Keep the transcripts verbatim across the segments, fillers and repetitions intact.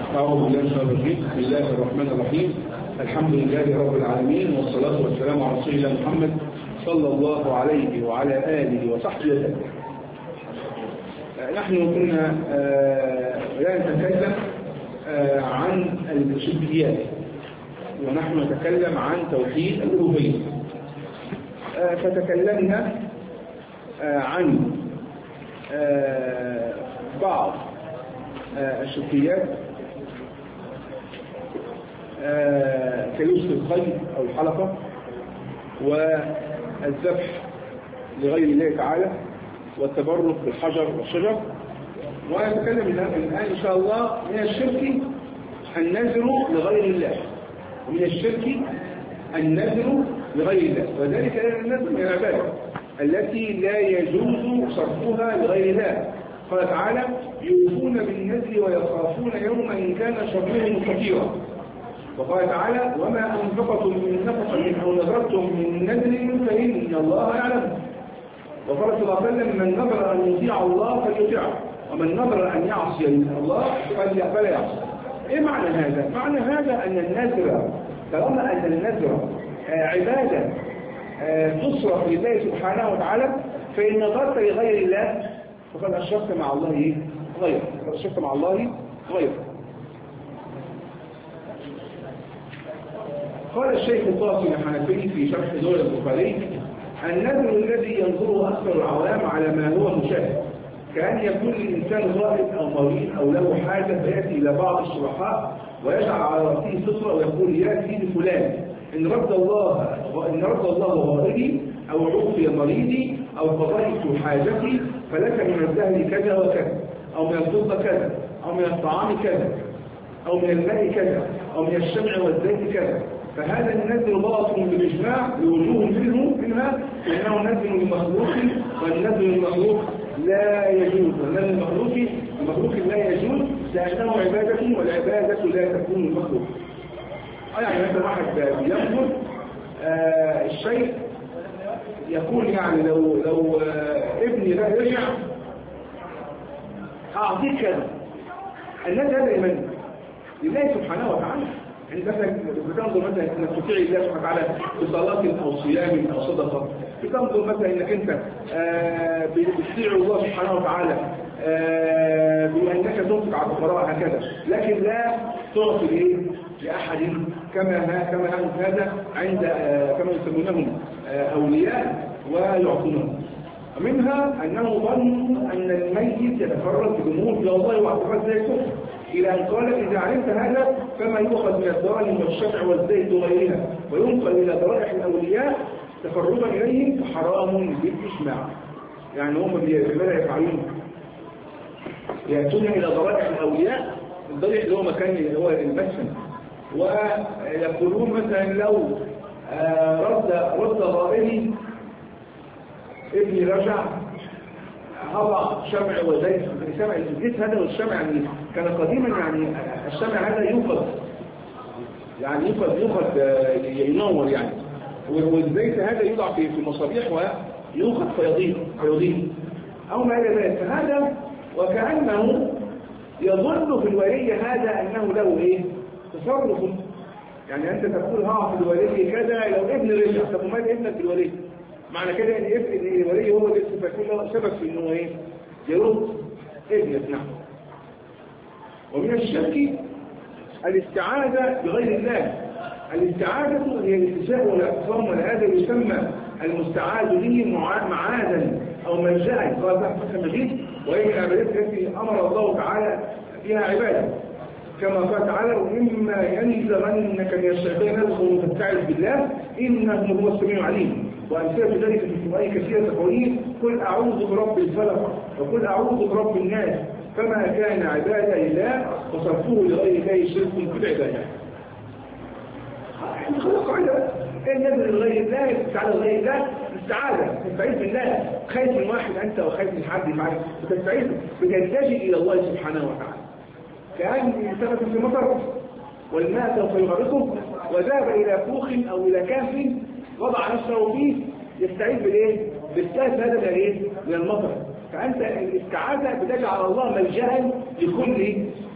أعوذ بالله من الشيطان الرجيم. بسم الله الرحمن الرحيم. الحمد لله رب العالمين، والصلاة والسلام على رسول الله محمد صلى الله عليه وعلى آله وصحبه وسلم. نحن كنا لا نتكلم عن الشركيات، ونحن نتكلم عن توحيد الألوهية. فتكلمنا عن بعض الشركيات كلبس الخيل أو الحلقة والذبح لغير الله تعالى والتبرك بالحجر والشجر. ونتكلم الآن إن شاء الله من الشرك النذر لغير الله، ومن الشرك النذر لغير الله، وذلك لأن النذر من العبادة التي لا يجوز صرفها لغير الله. قال تعالى: يوفون بالنذر ويخافون يوما إن كان شره مستطيرا. وقال تعالى: وما أنفقتم من نفقة أو نذرتم من نذر فإن الله يعلم. وقال صلى الله عليه وسلم: من نذر أن يطيع الله فليطيعه، ومن نذر أن يعصي الله فلا يعصي. إيه معنى هذا؟ معنى هذا أن النذر، طالما أن النذر عبادة تصرف لله سبحانه وتعالى، فإن نذرت لغير الله فقد أشركت مع الله غيره، فقد أشركت مع الله غيره. قال الشيخ القاسم الحنفي في شرح دور البخاري: النذر الذي ينظره أكثر العوام على ما هو مشاهد، كأن يكون الإنسان ضائب أو مريض أو له حاجة، فيأتي إلى بعض الشرحاء ويجعل على رأسه سترة ويقول: يا سيدي فلان، إن رد الله إن رد الله غائبي أو عوفي مريضي أو قضيت حاجتي فلك من الذهب كذا وكذا، أو من الفضة كذا، أو من الطعام كذا، أو من الماء كذا، أو من الشمع والزيت كذا. فهذا النذر باطل بالإجماع لوجوه منه منها إنه نذر المخلوق، والنذر المخلوق لا يجوز، والنذر المخلوق المخلوق لا يجوز لأنه عبادة، والعبادة لا تكون المخلوق. يعني مثلا واحد بينظر آه الشيء، يقول يعني لو لو آه ابني ده يرجع أعطيك كذا. النذر هذا لمن؟ لله سبحانه وتعالى. يعني مثلا بتنظر مثلا انك تطيع الله سبحانه وتعالى بصلاه او صيام او صدقه، بتنظر مثلا انك انت آه بتطيع الله سبحانه وتعالى آه بانك تنفق على الفقراء هكذا، لكن لا تعطي ايه لاحد كما كما هذا عند آه كما يسمونهم آه اولياء ويعطونهم. منها انه ظن ان الميت يتفرد بامور الى الله واعتقاد زي الكفر، إلى أن قال: إذا علمت هذا فما يؤخذ من الدراهم والشمع والزيت وغيرها وينقل إلى ضرائح الأولياء تفرغا إليهم فحرام بالإجماع. يعني هم بماذا يفعلون؟ يأتون إلى ضرائح الأولياء، الضريح اللي هو مكان اللي هو المسجد، ويقولون مثلا لو رد رد غائبي ابني رجع هضع شمع وزيت. الشمع الزيت هذا والشمع يعني كان قديما، يعني الشمع هذا يوقد، يعني يوقد يوقد ينور يعني، والزيت هذا يوضع في في مصابيح ويوقد فيضيء فيضيء او ما الى ذلك. فهذا وكانه يظن في الولي هذا انه له ايه تصرف. يعني انت تقول ها في الولي كذا لو ابن رجع، طب وماذا ابنك في الولي؟ معنى كده ان ابن الولي هو اللي يكون له سبب في انه ايه يرد ابنك. نعم. ومن الشرك الاستعاذة بغير الله. الاستعاذة هي الاتجاه والاعتصام، ولهذا يسمى المستعاذ به معاذا او ملجأ. قال تحت فتح المجيد: وهي من العبادات التي امر الله تعالى فيها عباده، كما قال تعالى: وإما ينزغنك من الشيطان نزغ فاستعذ بالله إنه هو السميع العليم. وأمثلة ذلك في القرآن كثيرة تقولين: قل أعوذ برب الفلق وقل أعوذ برب الناس. فما كان عبادة لله وصرفوه لغير الله شرك في العبادة. خلق عبادة النذر لغير الله، الاستعاذة لغير الله، الاستعاذة تستعيذ بالله. خايف من واحد أنت وخايف من حد معك، بتستعيذ بتلتجئ إلى الله سبحانه وتعالى. كأن ثبت في مطر والماء سوف يغرقه، وذهب إلى كوخ أو إلى كهف وضع نفسه فيه يستعيذ بالإيه؟ بالكهف هذا من الإيه؟ من المطر. فأنت الاستعاذة بتجعل الله ملجأ لكل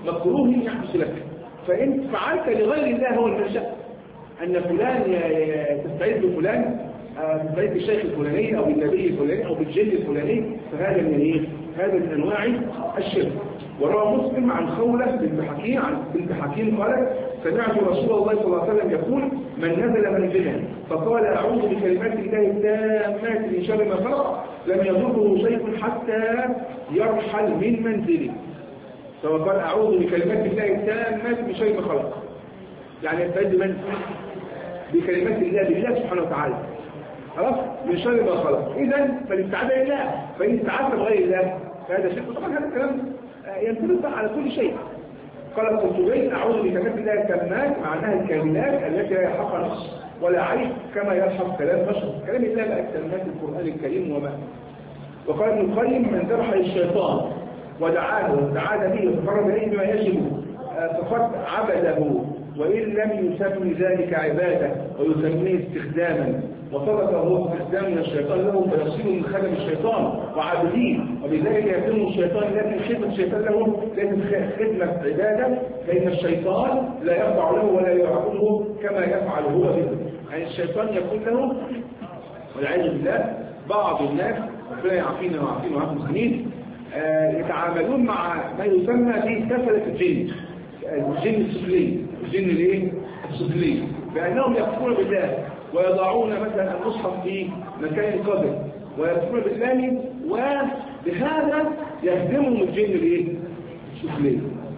مكروه يحدث لك، فإن فعلت لغير الله هو المنشأ، أن فلان تستعيد بفلان، تستعيد بالشيخ الفلاني أو بالنبي الفلاني أو بالجن الفلاني، فهذا من إيه؟ هذا من أنواع الشرك. وروى مسلم عن خولة بنت حكيم عن بنت حكيم قالت: سمعت رسول الله صلى الله عليه وسلم يقول: من نزل منزلا فقال أعوذ بكلمات الله التامات من شر ما خلق لم يضره شيء حتى يرحل من منزله. فقال أعوذ بكلمات الله التامات من شر ما خلق، يعني يستعد من بكلمات الله بالله سبحانه وتعالى، خلاص، من شر ما خلق. إذا فالاستعاذة لله، فإن استعاذت بغير الله فهذا شرك. طبعا هذا الكلام ينطبق على كل شيء. قال القرطبي: أعوذ بكلمات الله التامات، معناها الكلمات التي لا يلحقها نقص ولا عيب كما يلحق كلام بشر، كلام الله بقى كلمات القرآن الكريم وما. وقال ابن القيم: من ذبح الشيطان ودعاه واستعاذ به وتقرب إليه بما يجب فقد عبده، وإن لم يسمي ذلك عبادة ويسميه استخداما، وصدق هو استخدام من الشيطان له فيصير من خدم الشيطان وعابدين، وبذلك يتم الشيطان، لكن خدمة الشيطان له ليست خدمة عبادة، فإن الشيطان لا يخضع له ولا يعبده كما يفعل هو به. يعني الشيطان يقول له والعياذ بالله بعض الناس ربنا يعافينا ويعافينا ويعافي المسلمين يتعاملون مع ما يسمى بسفلة الجن، الجن السفلي، الجن الايه؟ السفلي، بأنهم يكفرون بالله ويضعون مثلا المصحف في مكان القبر ويكفرون بالله، وبهذا يهدمهم الجن الايه؟ السفلي.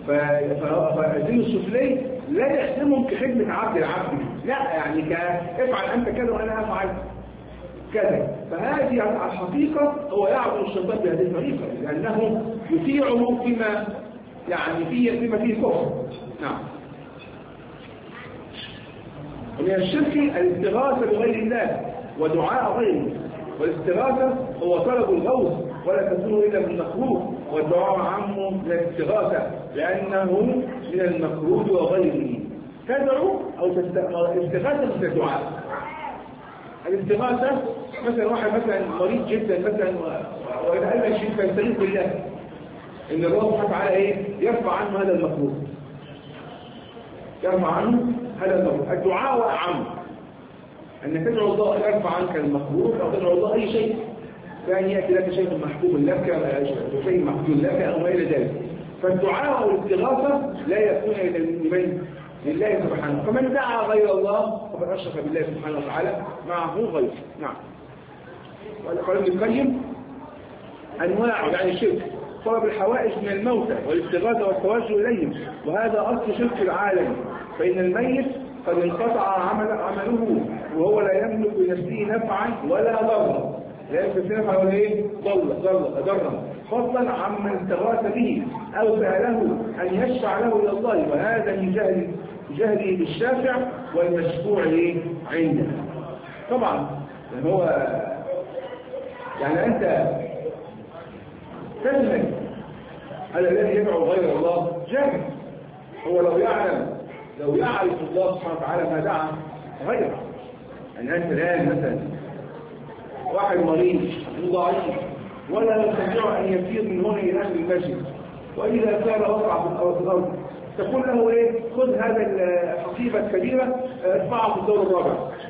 فالجن السفلي لا يهدمهم كخدمة عبد العبد، لا، يعني افعل أنت كذا وأنا أفعل كذا. فهذه الحقيقة هو يعبد الشيطان بهذه الطريقة، لأنه يطيعه فيما يعني فيه فيما فيه كفر. نعم. ومن الشرك الاستغاثة بغير الله ودعاء غيره، والاستغاثة هو طلب الغوث ولا تكون إلا بالمكروه، والدعاء عامه من الاستغاثة لأنه من المكروه وغيره. تدعو أو الاستغاثة مثل الدعاء. الاستغاثة مثلا واحد مثلا مريض جدا مثلا ويتألم شيء فيستغيث بالله إن الله سبحانه وتعالى إيه؟ يرفع عنه هذا المكروه، يرفع عنه هذا المكروه. الدعاء أعم، أن تدعو الله يرفع عنك المكروه أو تدعو الله أي شيء، يعني يأتي لك شيء محبوب لك شيء محبوب لك أو ما إلى ذلك. فالدعاء والاستغاثة لا يكون إلا لمن؟ لله سبحانه. فمن دعا غير الله فقد أشرك بالله سبحانه وتعالى معه غيره. نعم. وقال ابن القيم: أنواع يعني الشرك طلب الحوائج من الموتى والاستغاثة والتوجه إليهم، وهذا أصل شرك العالم، فإن الميت قد انقطع عمل عمله وهو لا يملك لنفسه نفعا ولا ضرا، لا يملك نفعا ولا ايه؟ ضرا، فضلا عمن استغاث به أو سأله أن يشفع له إلى الله، وهذا من جهل جهله بالشافع والمشفوع عنده. طبعا هو يعني أنت تجهل هذا الذي يدعو غير الله جاهل. هو لو يعلم لو يعرف الله سبحانه وتعالى ما دعا غيره. يعني أنت الآن مثلا واحد مريض ضعيف ولا يستطيع أن يسير من هنا إلى أهل المسجد، وإذا سار وقع في الأرض تقول له إيه؟ خذ هذا الحقيبة الكبيرة ارفعها في الدور الرابع،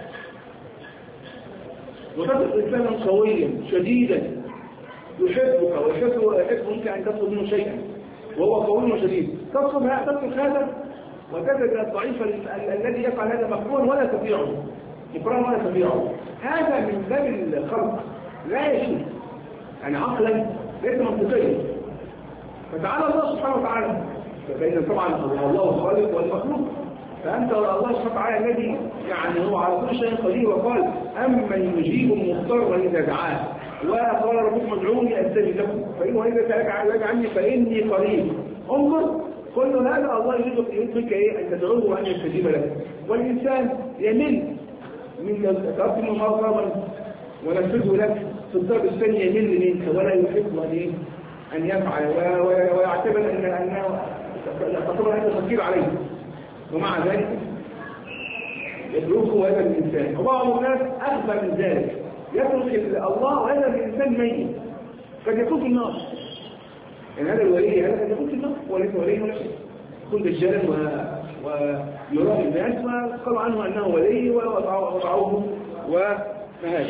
وتدرك إنسانا قويا شديدا يحبك ويحب منك أن تطلب منه شيئا وهو قوي شديد، تطلب هذا وتجد الضعيف الذي يفعل هذا مكروه ولا تطيعه، إكرام ولا تطيعه. هذا من باب الخلق لا يجوز، يعني عقلا ليس منطقيا. فتعالى الله سبحانه وتعالى، فإن طبعا الله الخالق والمخلوق، فأنت الله سبحانه وتعالى الذي يعني هو على كل شيء قدير، وقال: أمن يجيب المضطر إذا دعاه، وقال ربكم ادعوني أستجب لكم، فإنه إذا سألك عني فإني قريب. انظر كل هذا الله يريد منك ايه؟ ان تدعوه وان يستجيب لك. والانسان يمل من تقدم المرضى ونفذه لك في الضرب الثاني، يمل منك ولا يحب ان ايه؟ ان يفعل ويعتبر ان انه تعتبر هذا تفكير عليه، ومع ذلك يتركه هذا الانسان. وبعض الناس اغبى من ذلك، يترك الله وهذا الانسان ميت قد يكون في النار. يعني هذا الولي هذا قد يكون في النار وليس ولي ولا شيء. يكون دجالا ويراه الناس وقالوا عنه أنه ولي ووضعوه وهذا.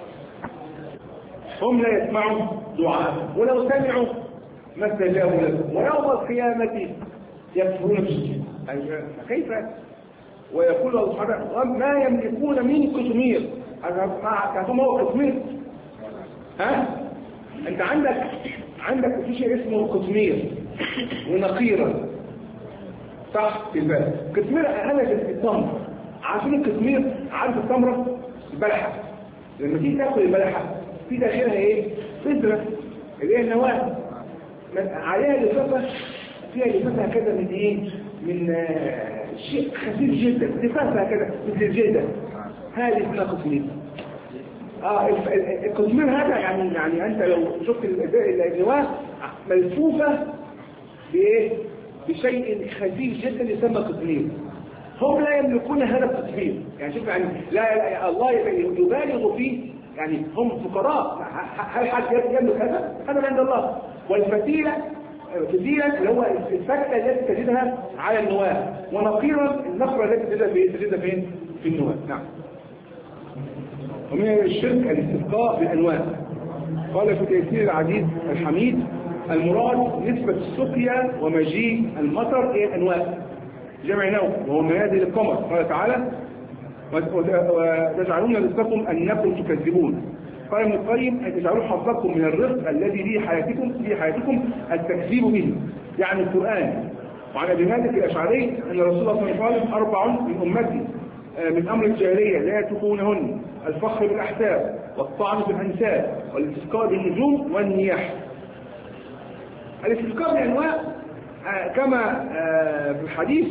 هم لا يسمعوا دعاء ولو سمعوا ما استجابوا له، ويوم القيامة يكفرون بالشرك. كيف؟ ويقول الله سبحانه ما يملكون من قطمير. تعرفون ما هو قطمير؟ ها؟ أنت عندك عندك في شيء اسمه قطمير ونقيرة، صح؟ كده قطمير أنا في التمر. عارفين القطمير؟ عارف التمرة؟ البلحة. لما تيجي تاكل البلحة في داخلها ايه؟ بذرة اللي هي النواة، عليها لفافة، فيها لفافة كده من ايه؟ من آه شيء خفيف جدا، لفافة كده مثل الجلدة. هذه اسمها قطمير. اه القطمير هذا يعني يعني انت لو شفت النواة ملفوفة بايه؟ بشيء خفيف جدا يسمى قطمير. هم لا يملكون هذا التطبيق. يعني شوف يعني لا, لا الله يبالغ فيه، يعني هم فقراء. هل حد يملك هذا؟ هذا عند الله. والفتيلة فتيلة اللي هو الفتلة التي تجدها على النواة، ونقيرا النقرة التي تجدها فين؟ تجدها فين؟ في النواة. نعم. ومن الشرك الاستسقاء بالأنواع. قال في تيسير العزيز الحميد المراد نسبة السقيا ومجيء المطر إلى الأنواع جمع نوم وهو منازل القمر. قال تعالى وتجعلون رزقكم أنكم تكذبون. قال ابن القيم أن تجعلوا حظكم من الرزق الذي في حياتكم في حياتكم التكذيب به، يعني القرآن. وعن أبي مالك الأشعري أن رسول الله صلى الله عليه وسلم أربع من أمتي من أمر الجاهلية لا يتقونهن: الفخر بالأحساب، والطعن بالأنساب، والاستسقاء بالنجوم، والنياح. الاستسقاء بالأنواع كما في الحديث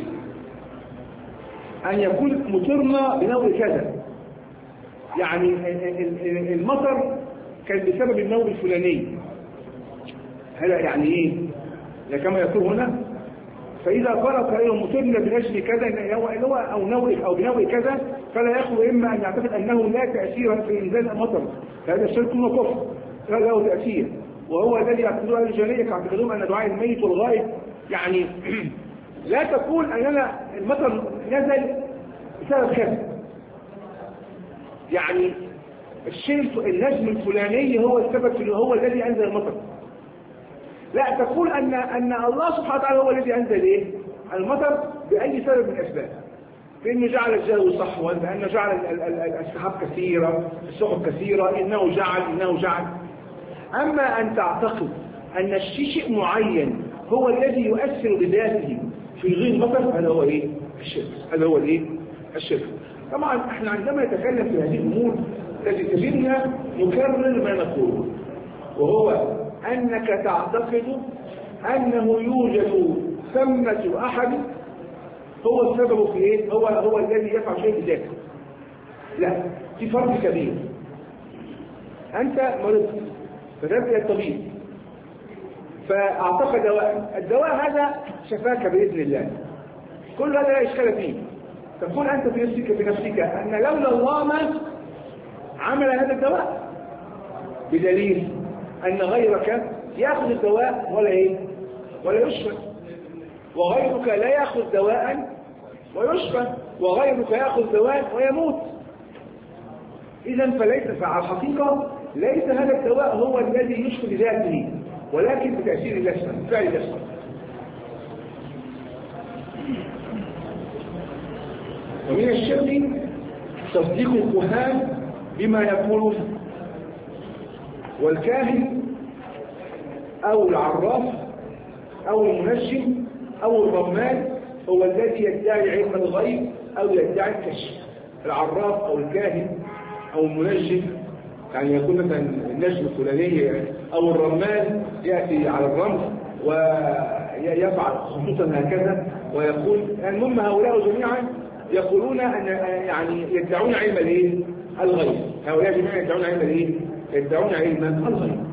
أن يكون مطرنا بنوع كذا، يعني المطر كان بسبب النوع الفلاني. هذا يعني إيه؟ كما يقول هنا فإذا قال قائل مطرنا بنجم كذا أو نوع أو بنوع كذا فلا يخلو إما أن يعتقد أنه لا تأثير في إنزال المطر، فهذا الشرك وكفر له تأثير، وهو الذي يعتقدون أهل الجاهلية يعتقدون أن دعاء الميت والغائب يعني لا تقول أننا المطر نزل بسبب كذا، يعني الشيء النجم الفلاني هو السبب، هو الذي أنزل المطر. لا تقول أن أن الله سبحانه وتعالى هو الذي أنزل إيه؟ المطر بأي سبب من الأسباب، بأنه جعل الجو صحوا، بأنه جعل السحاب كثيرة، السحب كثيرة، إنه جعل إنه جعل. أما أن تعتقد أن الشيء معين هو الذي يؤثر بذاته في غير المطر، هذا هو إيه؟ الشرك. هذا هو الإيه؟ الشرك. طبعا احنا عندما نتكلم في هذه الأمور تجدنا نكرر ما نقوله، وهو أنك تعتقد أنه يوجد ثمة أحد هو السبب في إيه؟ هو هو الذي يفعل شيء بذاته. لا، في فرق كبير. أنت مرض فذهبت إلى الطبيب فأعطاك دواء، الدواء هذا شفاك بإذن الله، كل هذا لا إشكال فيه. تقول أنت في نفسك في نفسك أن لولا الله ما عمل هذا الدواء، بدليل أن غيرك يأخذ الدواء ولا إيه؟ ولا يشفى، وغيرك لا يأخذ دواء ويشفى، وغيرك يأخذ دواء ويموت. إذا فليس على الحقيقة ليس هذا الدواء هو الذي يشفى بذاته، ولكن بتأثير الأسفل، فعل الأسفل. ومن الشرك تصديق الكهان بما يقولون، والكاهن أو العراف أو المنجم أو الرمال هو الذي يدعي علم الغيب أو يدعي الكشف. العراف أو الكاهن أو المنجم يعني يكون مثلا النجم الفلاني، أو الرمال يأتي على الرمل ويفعل خصوصا هكذا ويقول. المهم هؤلاء جميعا يقولون أن يعني يدعون علم الايه؟ الغيب. هؤلاء جميعا يدعون علم الايه؟ يدعون علم الغيب.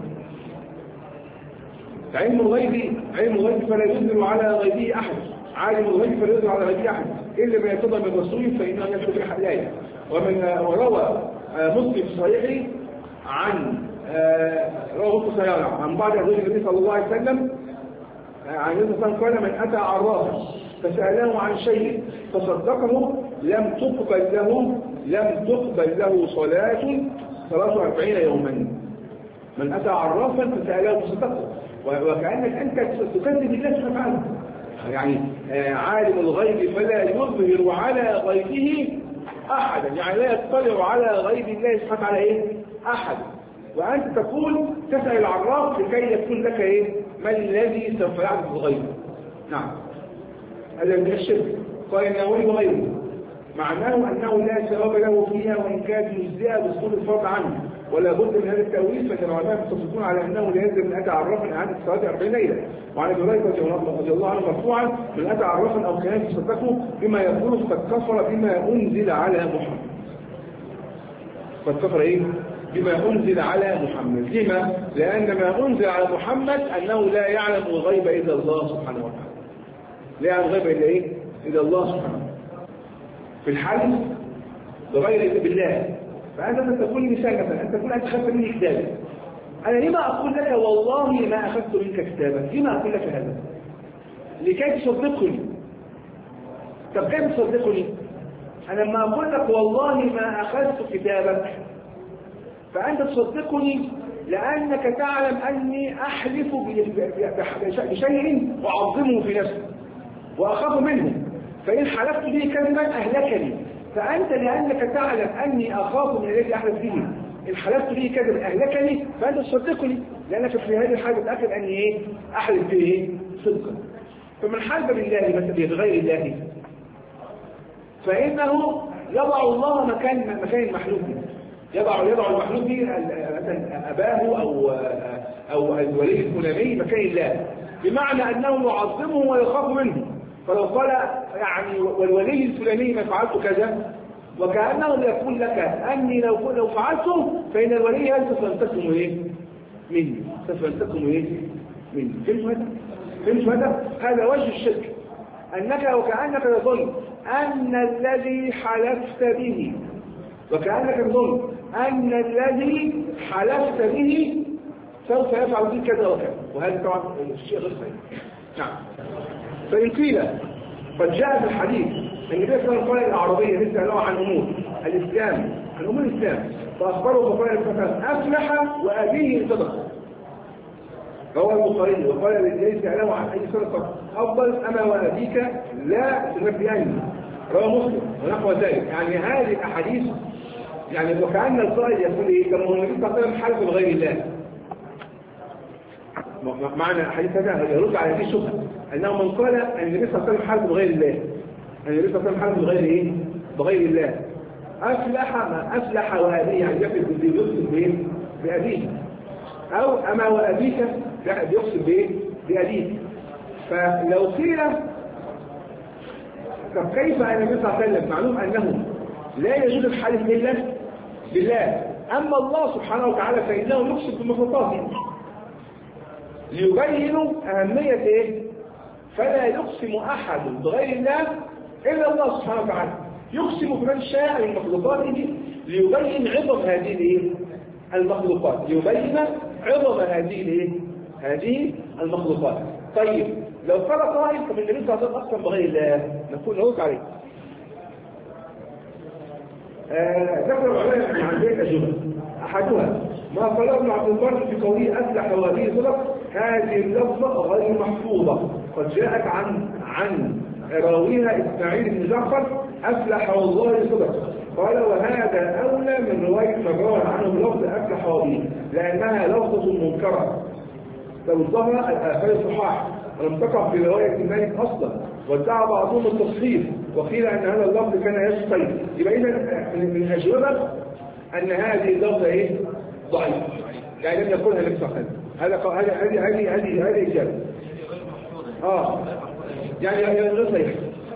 علم الغيب علم الغيب فلا يظهر على غيبه أحد، عالم الغيب فلا يظهر على غيبه أحد إلا ما يرتضى من رسوله فإنه يكتب الحلاية. ومن وروى مسلم في صحيحه عن رواه مسلم صحيحه عن بعض أزواج النبي صلى الله عليه وسلم عن النبي صلى الله عليه وسلم قال: من أتى عرافا فسأله عن شيء فصدقه لم تقبل له لم تقبل له صلاة صلاة أربعين يوما. من أتى عرافا فسأله فصدقه، وكأنك أنت تكذب الله سبحانه وتعالى. يعني عالم الغيب فلا يظهر على غيبه أحدا، يعني لا يطلع على غيب الله سبحانه وتعالى إيه؟ أحد. وأنت تقول تسأل العراف لكي يكون لك إيه؟ ما الذي سوف يعرف الغيب. نعم، هذا من الشرك. قال النووي وغيره معناه أنه لا ثواب له فيها وإن كانت مجزئة بسقوط الفرض عنه، ولا بد من هذا التأويل. فكان العلماء متفقون على أنه لا يلزم من أتى عرافا إعادة الصلاة أربعين ليلة. وعن أبي هريرة رضي الله عنه مرفوعا: من أتى عرافا أو كان يصدقه بما يقول فقد كفر بما أنزل على محمد. قد كفر إيه؟ بما أنزل على محمد. لما؟ لأن ما أنزل على محمد أنه لا يعلم الغيب إلا الله سبحانه وتعالى. لا يعلم الغيب إلا إيه؟ إلا الله سبحانه وتعالى. في الحديث بغير بالله. فأنت تقول مثال مثلا، أنت تقول أنت أخذت مني كتابا، أنا لما أقول لك والله ما أخذت منك كتابا؟ لما أقول لك هذا؟ لكي تصدقني. طب كيف تصدقني؟ أنا لما أقول لك والله ما أخذت كتابك فأنت تصدقني لأنك تعلم أني أحلف بشيء وأعظمه في نفسي وأخاف منه، فإن حلفت به كذبا أهلكني. فأنت لأنك تعلم أني أخاف من الذي أحلف به، إن حلفت به كذبا أهلكني، فأنت تصدقني لأنك في هذه الحالة متأكد أني إيه؟ أحلف به صدقا. فمن حلف بالله مثلا بغير الله فإنه يضع الله مكان مكان المحلوف به، يضع يضع المحلوف به مثلا أباه أو أو الولي الفلاني مكان الله، بمعنى أنه يعظمه ويخاف منه. فلو قال يعني والولي الفلاني ما فعلت كذا، وكأنه يقول لك أني لو لو فعلته فإن الولي هل سوف ينتقم إيه مني، سوف ينتقم إيه مني. فهمت هذا؟ فهمت هذا؟ هذا وجه الشرك، أنك وكأنك تظن أن الذي حلفت به وكأنك تظن أن الذي حلفت به سوف يفعل بك كذا وكذا، وهذا طبعا الشيء غير صحيح. نعم. فإن قيل قد جاء في الحديث أن النبي صلى الله عليه وسلم قال العربية نسأله عن أمور الإسلام عن أمور الإسلام فأخبره فقال أفلح وأبيه صدقه، رواه البخاري. وقال ليس له عن أي صدقة أفضل أما وأبيك لا تنبئني، رواه مسلم ونحو ذلك. يعني هذه الأحاديث يعني وكأن القائل يقول إيه؟ كما هو النبي صلى الله عليه وسلم حلف بغير الله. معنى الحديث هذا يرد على هذه الشبهة أنه من قال أن النبي صلى الله عليه وسلم حلف بغير الله، أن النبي صلى الله عليه وسلم حلف بغير إيه؟ بغير الله. أفلح ما أفلح وأبيه، يعني يقصد بإيه؟ بأبيه. أو أما وأبيك لا يقصد بإيه؟ بأبيه. فلو قيل طب كيف أن النبي صلى الله عليه وسلم معلوم أنه لا يجوز الحلف إلا بالله، أما الله سبحانه وتعالى فإنه يقصد بمخلوقاته ليبينوا أهمية إيه؟ فلا يقسم أحد بغير الله إلا الله سبحانه وتعالى، يقسم بمن شاء من مخلوقاته ليبين عظم هذه المخلوقات، ليبين عظم هذه هذه المخلوقات. طيب لو قال قائل طب النبي صلى الله عليه وسلم أقسم بغير الله، نقول نرد عليه. ذكر العلماء عن ذلك أجوبة، أحدها ما قاله ابن عبد البر في قوله أفلح وأبيه صدق، هذه اللفظة غير محفوظة، قد جاءت عن عن راويها إسماعيل بن جعفر أفلح والله صدق. قال وهذا أولى من رواية من روى عنه لفظ أفلح وأبيه لأنها لفظة منكرة لو ظهر الآثار الصحاح ولم تقع في رواية مالك أصلا، وادعى بعضهم التصحيح وقيل أن هذا اللفظ كان يشقي. يبقى إذا من الأجوبة أن هذه اللفظة إيه؟ ضعيف، يعني لم يقولها النبي صلى الله عليه وسلم. هذا هذه هذه هذه هذه إجابة. آه يعني غير صحيح.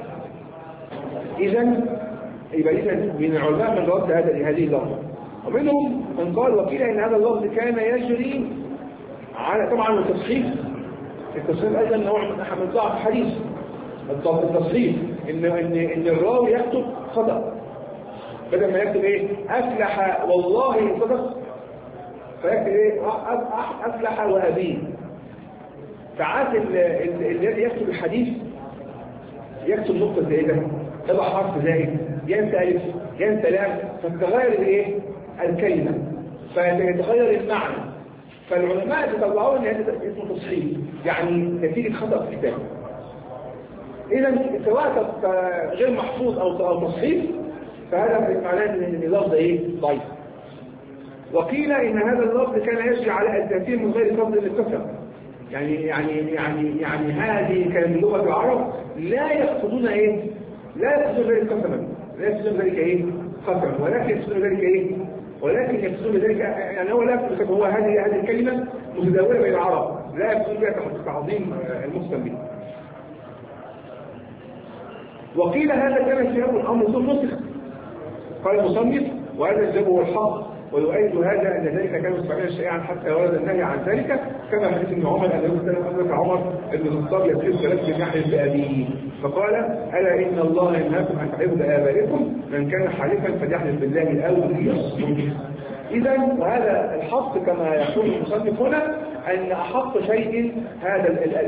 إذا يبقى إذا من العلماء من رد هذا هذه اللفظة، ومنهم من قال وقيل أن هذا اللفظ كان يجري على طبعا التصحيح. التصحيح أيضا نوع من ضعف الحديث. التصحيح إن إن إن الراوي يكتب خطأ، بدل ما يكتب إيه أفلح والله صدق فيكتب إيه أفلح وأبيه. ساعات الذي يكتب الحديث يكتب نقطة زائدة، يضع حرف زائد، ينسى ألف، ينسى لام، فتتغير الايه؟ الكلمة، فيتغير المعنى. فالعلماء يطلعون ان هذا اسمه تصحيح، يعني نتيجة خطأ في الكتاب. إذا سواء غير محفوظ أو أو تصحيح، فهذا معناه ان اللفظ ايه؟ ضعيف. وقيل ان هذا اللفظ كان يجري على التأثير من غير قصد للكثرة. يعني يعني يعني يعني هذه كان لغة العرب لا يقصدون ايه؟ لا يقصدون ذلك قسما، لا يقصدون ذلك ايه؟ قسما، ولكن يقصدون ذلك ايه؟ ولكن يقصدون ذلك يعني هو لا يقصد هو هذه هذه الكلمة متداولة بين العرب، لا يقصد بها تعظيم المسلم به. وقيل هذا كان سياق الامر ثم نسخ. قال المصنف وهذا الجواب هو الحق، ويؤيد هذا ان ذلك كان مستعملا شائعا حتى ورد النهي عن ذلك، كما حديث ابن عمر انه كان ادرك عمر بن الخطاب يسير ثلاث يحلف بابيه فقال الا ان الله ينهاكم ان تحلفوا بابائكم، من كان حالفا فليحلف بالله او ليصمت. اذا وهذا الحق كما يقول المصنف هنا ان احق شيء هذا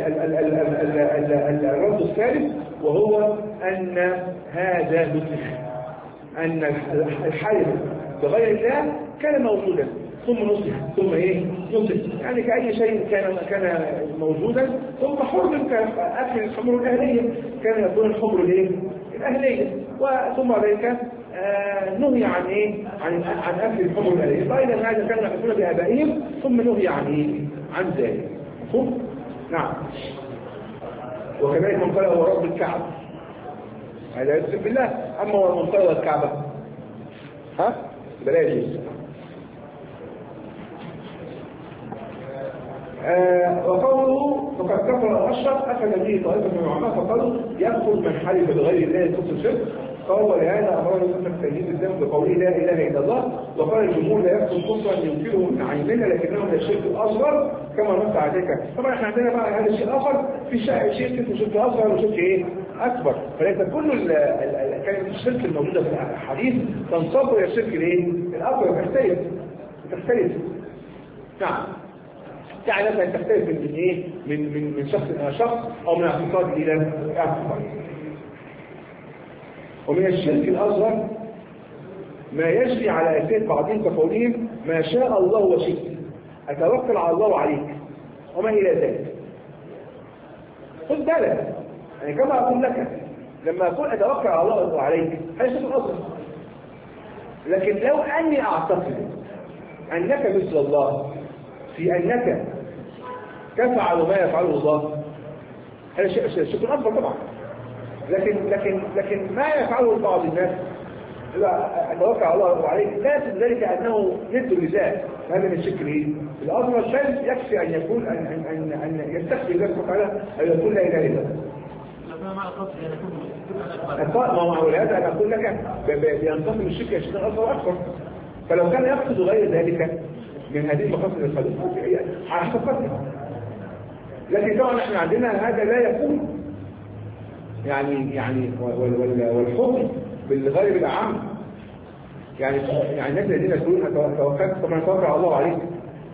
الرد الثالث، وهو ان هذا نسخ، ان الحلف بغير الله كان موجودا ثم نسخ ثم ايه؟ نسخ، يعني كأي شيء كان كان موجودا ثم حرم كأكل الحمر الأهلية، كان يكون الحمر الايه؟ الأهلية، وثم ذلك آه نهي عن ايه؟ عن عن أكل الحمر الأهلية، فإذا هذا كان يأكلون بآبائهم ثم نهي عن ايه؟ عن ذلك. مفهوم؟ نعم. وكذلك من قال هو رب الكعبة، هذا يقسم بالله، أما هو من قال الكعبة ها؟ بلاش. آه وقوله فقد كفر الاشرف اخذ به طائفه من العلماء فقالوا يدخل من حلف بغير الله كفر الشرك، قال ولهذا امر الامه تجديد الذنب بقوله لا اله الا الله، وقال الجمهور لا يدخل كفرا ينكره من عيننا لكنه من الشرك الاصغر كما نص على ذلك. طبعا احنا عندنا بقى هذا الشيء الاخر في شيء اسمه شرك اصغر وشرك ايه؟ اكبر، فليس كل كلمه الشرك الموجوده في الحديث تنصب الى الشرك الايه؟ الاكبر، تختلف تختلف نعم، يعني مثلا تختلف من ايه؟ من من من شخص الى شخص او من اعتقاد الى اعتقاد. ومن الشرك الاصغر ما يجري على اساس بعضهم كقولهم ما شاء الله وشئت، اتوكل على الله وعليك وما الى ذلك. خد بالك، يعني كما اقول لك لما اقول اتوكل على الله وعليك هذا شرك اصغر، لكن لو اني اعتقد انك مثل الله في انك تفعل ما يفعله الله هذا شيء شيء اكبر طبعا، لكن لكن لكن ما يفعله بعض الناس اتوكل على الله وعليك لا يقصد ذلك انه ند لله، هذا من الشرك ايه؟ الاصغر بل يكفي ان يقول ان ان ان, أن يستخدم الله سبحانه وتعالى ان يقول لا اله الا الله. ما هو هذا انا اقول لك بينقسم الشرك الى شرك اصغر واكبر، فلو كان يقصد غير ذلك من هذه المقاصد الخليقه على حسب قدره، لكن طبعا احنا عندنا هذا لا يكون يعني يعني والحكم بالغالب الاعم، يعني يعني الناس الذين يقولون توكلت طبعا توكل على الله عليك،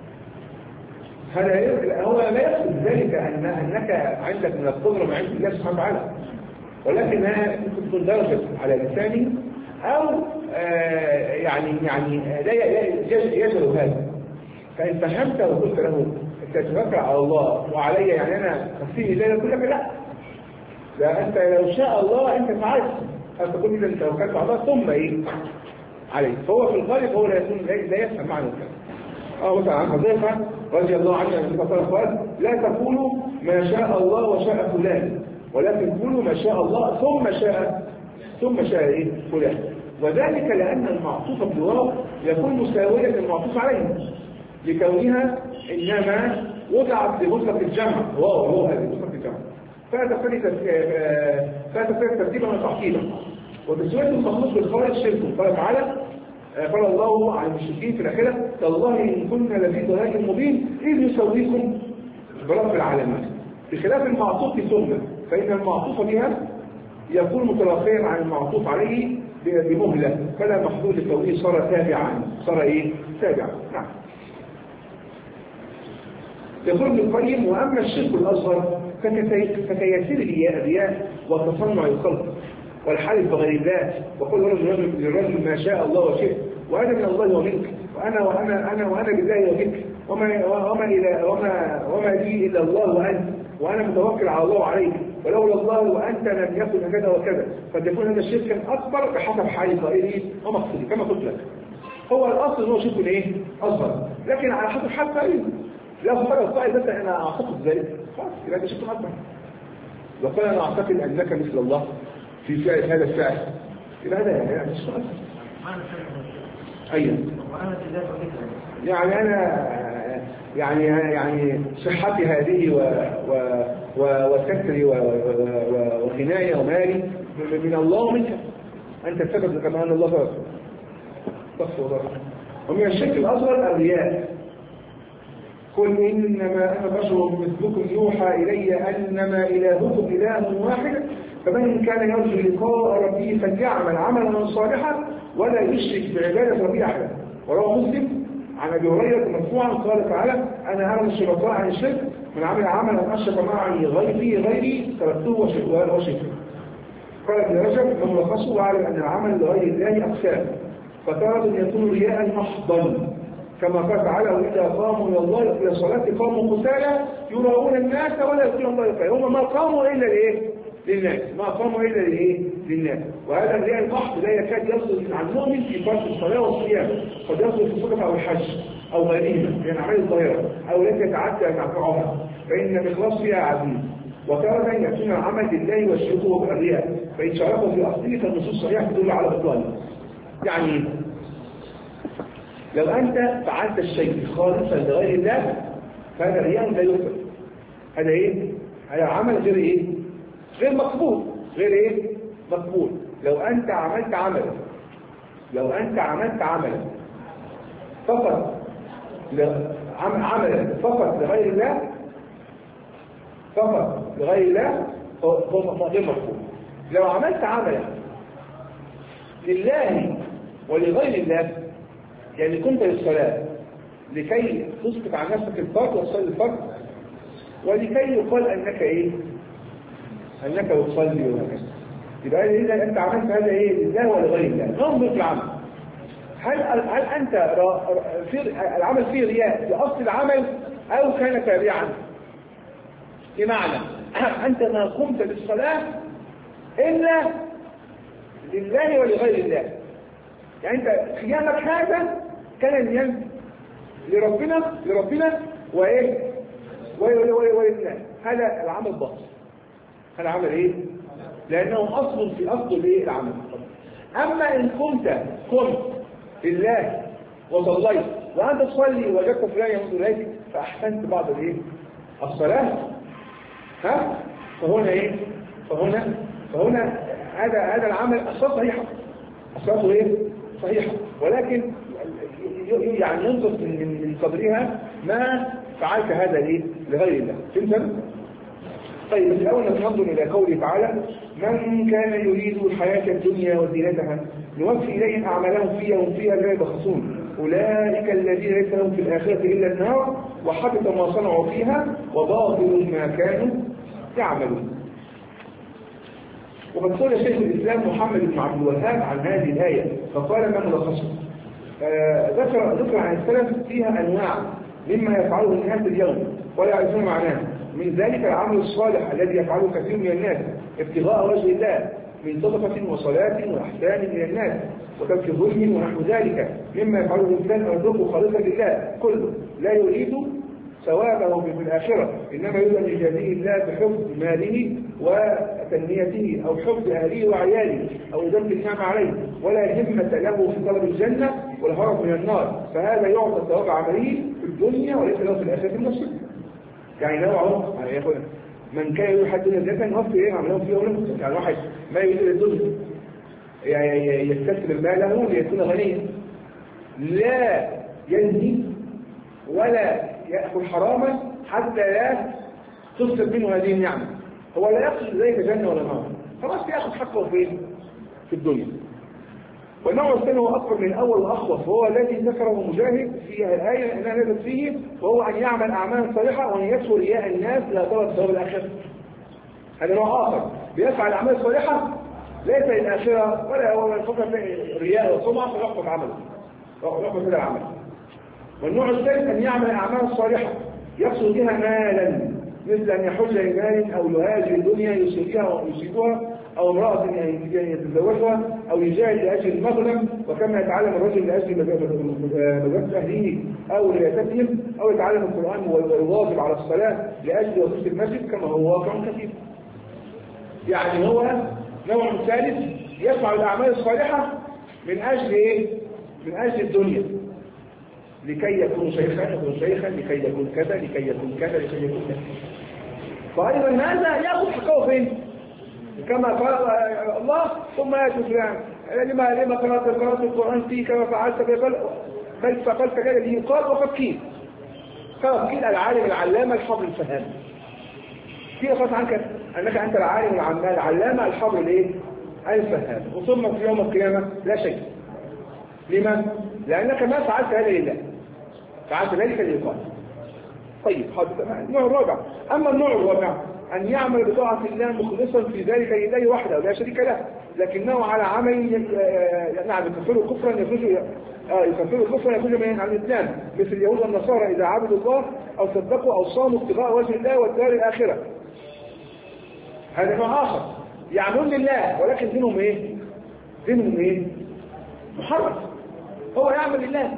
هذا هو لا يقصد ذلك ان انك عندك من القدره ما عند الله سبحانه وتعالى، ولكنها ممكن تكون درجه على لسانه او آه يعني يعني لا يجهل هذا، فان فهمت وقلت له تتوكل على الله وعلي يعني انا تفسير الله يقول لك لا، لا انت لو شاء الله انت فعلت، انت تقول اذا انت توكلت على الله ثم ايه عليه، فهو في الغالب هو لا يكون لا يفهم معنى الكلام. اه مثلا عن حذيفه رضي الله عنه النبي صلى الله عليه وسلم قال لا تقولوا ما شاء الله وشاء فلان، ولكن قولوا ما شاء الله ثم شاء ثم شاء ايه فلان، وذلك لان المعطوف بالواو يكون مساويا للمعطوف عليه لكونها انما وضعت لمطلق الجمع، واو هو هذه مطلق الجمع، فتفرق ترتيبا وتعقيدا. وتسويه المخلوق بالخارج شرك، قال تعالى قال الله عن المشركين في الاخره تالله ان كنا لفي ضلال مبين اذ يسويكم برب العالمين، بخلاف المعطوف ثم فان المعطوف بها يكون متلقيا عن المعطوف عليه بمهله، فلا محدود لكونه صار تابعا، صار ايه تابعا. نعم. يقول ابن القيم واما الشرك الاصغر فكيسير الرياء وتصنع الخلق والحلف بغير الله وقل رجل للرجل ما شاء الله وشئت وانا من الله ومنك وانا وانا انا وانا بالله ومنك وما وما الى وما وما لي الا الله وانت وانا متوكل على الله وعليك ولولا الله وانت لم يكن كذا وكذا قد يكون هذا الشرك اكبر بحسب حال قائله ومقصده كما قلت لك. هو الاصل ان هو شرك ايه؟ اصغر، لكن على حسب حال قائله. لا فرق القائل بس انا اعتقد ذلك خلاص يبقى ده شرك اكبر. وقال انا اعتقد انك مثل الله في فعل هذا الفعل يبقى هذا يعني شرك اكبر. ايوه يعني انا يعني يعني صحتي هذه و و و وكسري وغناية ومالي من الله ومنك انت السبب كما ان الله سبب. استغفر الله. ومن الشرك الاصغر الرياء. قل انما انا بشر مثلكم يوحى الي انما الهكم اله واحد فمن كان يرجو لقاء ربه فليعمل عملا صالحا ولا يشرك بعباده ربه احدا. وروى مسلم عن ابي هريره مرفوعا قال تعالى انا اعلم الشركاء عن الشرك من عمل عملا اشرك معي غيري غيري تركته وشركه. قال ابن رجب من لخصه واعلم ان العمل لغير الله اقسام فتارة يكون رياء محضا كما قال تعالى واذا قاموا الى الله الى الصلاه قاموا قتالا يراؤون الناس ولا يذكرون الله يقيم. هم ما قاموا الا لايه؟ للناس. ما قاموا الا لايه؟ للناس. وهذا الرياء المحض لا يكاد يصل عن المؤمن في فرض الصلاه والصيام، قد يصل في الصدقه او الحج او غيرهما من اعمال الظاهره او التي يتعدى نفعها فان الاخلاص فيها عزيز. وتارة يكون العمل لله والشرك بالرياء فان شاركه في اصله فالنصوص الصحيحه تدل على بطلانه. يعني لو انت فعلت الشيء خالصا لغير الله فهذا رياء لا يقبل. هذا ايه؟ هذا عمل غير ايه؟ غير مقبول. غير ايه؟ مقبول. لو انت عملت عملا لو انت عملت عملا فقط عملا فقط لغير الله فقط لغير الله هو غير مقبول. لو عملت عملا لله ولغير الله يعني كنت للصلاة لكي تسقط عن نفسك الفرض وتصلي الفرض ولكي يقال انك ايه؟ انك تصلي وهكذا. يبقى اذا انت عملت هذا ايه؟ لله ولغير الله. ننظر في العمل. هل هل انت في العمل فيه رياء في اصل العمل او كان تابعا؟ بمعنى انت ما قمت بالصلاة الا لله ولغير الله. يعني انت قيامك هذا كان اليوم لربنا لربنا وايه؟ ولله. هذا العمل باطل. هذا عمل ايه؟ لانه اصل في اصل الايه؟ العمل. اما ان كنت قمت لله وصليت وانت تصلي وجدت فلان يمد اليك فاحسنت بعض الايه؟ الصلاه ها؟ فهنا ايه؟ فهنا فهنا هذا هذا العمل اصلا صحيحه. اصلا ايه؟ صحيحه. ولكن يعني ينقص من من قدرها ما فعلت هذا ايه؟ لغير الله. فهمت؟ طيب الأول ننظر إلى قوله تعالى من كان يريد الحياة الدنيا وزينتها نوفي إليهم أعمالهم فيها وهم فيها لا يبخسون أولئك الذين ليس لهم في الآخرة إلا النار وحبط ما صنعوا فيها وباطل ما كانوا يعملون. وقد قال شيخ الإسلام محمد بن عبد الوهاب عن هذه الآية فقال ما ملخصه؟ آه ذكر ذكر عن السلف فيها أنواع مما يفعله الناس اليوم ولا يعرفون معناه. من ذلك العمل الصالح الذي يفعله كثير من الناس ابتغاء وجه الله من صدقة وصلاة وإحسان إلى الناس وترك ظلم ونحو ذلك مما يفعله الإنسان ويتركه خالصا لله كله لا يريد ثوابه في الآخرة إنما يريد أن يجازيه الله بحفظ ماله وتنميته أو حفظ أهله وعياله أو ذنب النعمة عليه ولا همة له في طلب الجنة والهرب من النار فهذا يعطى ثواب عمله في الدنيا وليس له في الآخرة النصيب. يعني نوعه يعني يقول من كان يريد حد الدنيا ذاتا نوفي ايه عملهم فيه ولم يعني واحد ما يريد الدنيا يعني يستثمر ماله ليكون غنيا لا ينهي ولا يأكل حراما حتى لا تصرف منه هذه النعمة. هو لا يقصد ذلك جنة ولا نار خلاص يأخذ حقه فين؟ في الدنيا. والنوع الثاني هو أكبر من الأول وأخوف وهو الذي ذكره مجاهد في الآية أنها نزلت فيه وهو أن يعمل أعمالا صالحة وأن يدخل رياء الناس لا طلب ثواب الآخرة. هذا نوع آخر بيسعى الأعمال الصالحة ليس للآخرة ولا هو الفكر رياء وسمعة فيحفظ عمله يحفظ كده العمل. والنوع الثالث أن يعمل أعمال صالحة يقصد بها مالا، مثل أن يحج لمال أو يهاجر الدنيا يصيبها ويصيبها، أو امرأة يتزوجها، أو يجاهد لأجل المغنم، وكما يتعلم الرجل لأجل مجالس أهله أو رياستهم، أو يتعلم القرآن ويواظب على الصلاة لأجل وظيفة المسجد كما هو واقع كثير. يعني هو نوع ثالث يفعل الأعمال الصالحة من أجل إيه؟ من أجل الدنيا، لكي يكون شيخا يكون شيخا لكي يكون كذا لكي يكون كذا لكي يكون كذا. فأيضا هذا يأخذ حقه فين؟ كما قال الله ثم يأتي فلان لما لما قرأت قرأت القرآن فيه كما فعلت بل فقلت كذا اللي قال وقد قيل قال قيل العالم العلامة الحبر الفهام. في قصة عنك أنك أنت العالم العلامة الحبر الايه؟ الفهام، وثم في يوم القيامة لا شيء. لما؟ لأنك ما فعلت هذا لله، فعلت ذلك ليقال. طيب النوع الرابع. أما النوع الرابع أن يعمل بطاعة الله مخلصا في ذلك لله وحده لا شريك له، لكنه على عمل نعم يكفر كفرا يخرج يكفر كفرا يخرج من عن الإسلام، مثل اليهود والنصارى إذا عبدوا الله أو صدقوا أو صاموا ابتغاء وجه الله والدار الآخرة. هذا نوع آخر يعملون لله ولكن دينهم إيه؟ دينهم إيه؟ محرم. هو يعمل لله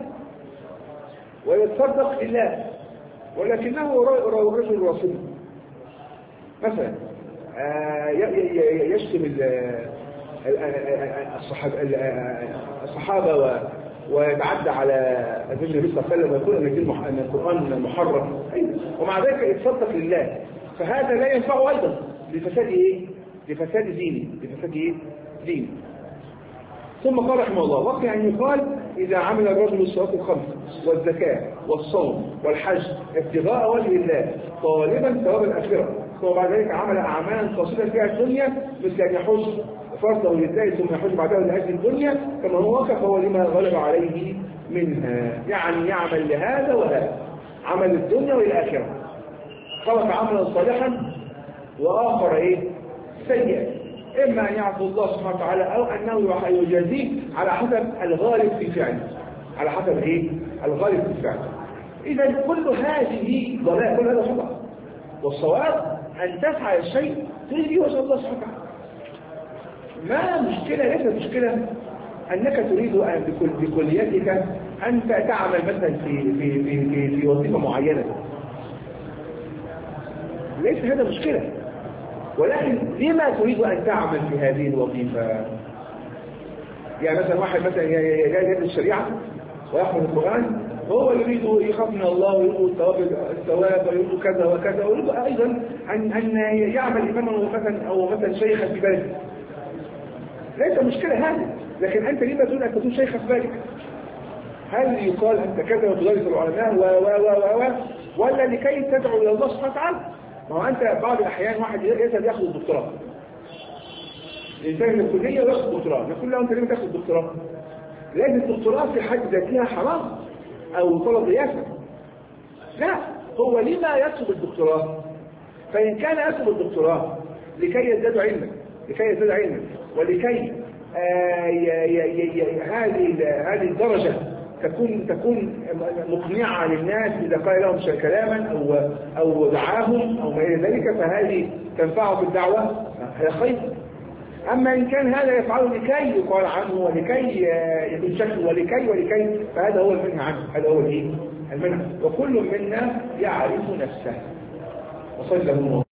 ويتصدق لله ولكنه رجل رسول مثلا يشتم الصحابة ويتعدى على النبي صلى الله عليه وسلم ويقول ان القرآن محرم، ومع ذلك يتصدق لله، فهذا لا ينفعه ايضا لفساد ايه؟ لفساد دينه لفساد ايه؟ دينه. ثم قال رحمه الله: وقع أن يقال إذا عمل الرجل الصلاة الخمس والزكاة والصوم والحج ابتغاء وجه الله طالبا ثواب الآخرة، ثم بعد ذلك عمل أعمالا قصيرة فيها الدنيا مثل أن يحج فرضه لله ثم يحج بعده لأجل الدنيا كما هو واقع، فهو لما غلب عليه منها، يعني يعمل لهذا وهذا، عمل الدنيا والآخرة، خلق عملا صالحا وآخر إيه؟ سيئا، إما أن يعفو الله سبحانه وتعالى أو أنه يجازيه على حسب الغالب في فعله، على حسب إيه؟ الغالب في فعله. إذا كل هذه ضلال، كل هذا خطأ، والصواب أن تفعل الشيء تريد به وجه الله سبحانه وتعالى. ما مشكلة ليس مشكلة أنك تريد أن بكل بكليتك أن تعمل مثلا في في في في, في وظيفة معينة، ليس هذا مشكلة، ولكن لما تريد أن تعمل في هذه الوظيفة؟ يعني مثلا واحد مثلا يدرس الشريعة ويحفظ القرآن وهو يريد يخاف من الله ويريد الثواب الثواب ويريد كذا وكذا، ويريد أيضا أن أن يعمل إماما مثلا أو مثلا شيخا في بلده، ليس مشكلة هذه، لكن أنت لما تريد أن تكون شيخا في بلدك؟ هل يقال أنت كذا وتدرس العلماء و و و و ولا لكي تدعو إلى الله سبحانه وتعالى؟ ما هو أنت بعض الأحيان واحد يذهب يأخذ الدكتوراه، الإنسان من الكلية ويأخذ الدكتوراه، نقول له أنت ليه تأخذ الدكتوراه؟ لأن الدكتوراه في حد ذاتها حرام أو طلب رياسة. لا، هو لما يطلب الدكتوراه؟ فإن كان يطلب الدكتوراه لكي يزداد علما، لكي يزداد علما ولكي هذه هذه الدرجة تكون تكون مقنعة للناس إذا قال لهم كلاما أو أو دعاهم أو ما إلى ذلك، فهذه تنفعه في الدعوة، هذا خير. أما إن كان هذا يفعله لكي يقال عنه ولكي يكون شكله ولكي ولكي فهذا هو المنهى عنه، هذا هو الإيه؟ المنهى. وكل منا يعرف نفسه. وصلى الله